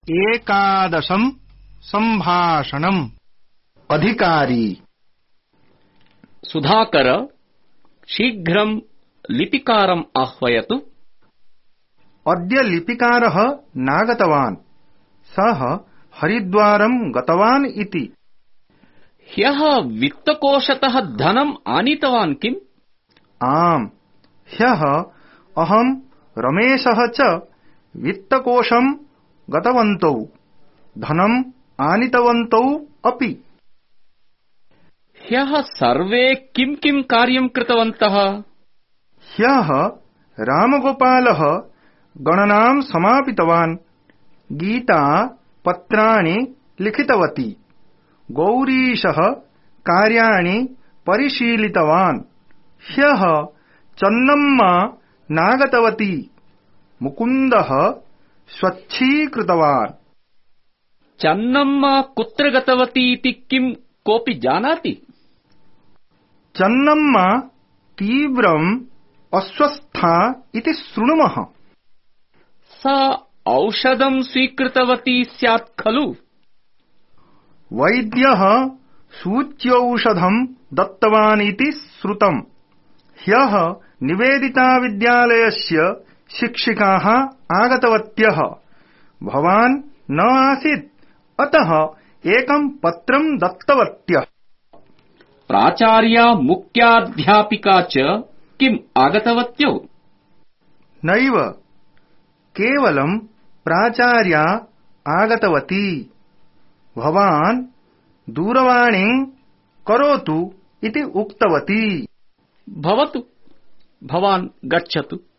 एकादशं सम्भाषणम्। अधिकारी। सुधाकर, शीघ्रं लिपिकारम् आह्वयतु। अद्य लिपिकारः नागतवान्। सः हरिद्वारं गतवान् इति। ह्यः वित्तकोशतः धनम् आनीतवान् किम्? आम्, ह्यः अहं रमेशः च वित्तकोशं गतवन्तौ, धनम् आनीतवन्तौ अपि। ह्यः सर्वे किं किं कार्यं कृतवन्तः? ह्यः रामगोपालः गणनां समापितवान्, गीता पत्राणि लिखितवती, गौरीशः कार्याणि परिशीलितवान्, ह्यः चन्नम्मा नागतवती, मुकुन्दः स्वच्छीकृतवान्। चन्नम्मा कुत्र गतवती इति किं कोऽपि जानाति? चन्नम्मा तीव्रम् अस्वस्था इति शृणुमः। सा औषधं स्वीकृतवती स्यात् खलु? वैद्यः सूच्यौषधं दत्तवान् इति श्रुतम्। ह्यः निवेदिताविद्यालयस्य शिक्षिकाः आगतवत्यः। भवान् न आसीत्, अतः एकं पत्रं दत्तवत्यः। प्राचार्या मुख्याध्यापिका च किम् आगतवत्यौ? नैव, केवलं प्राचार्या आगतवती। भवान् दूरवाणीं करोतु इति उक्तवती। भवतु, भवान् गच्छतु।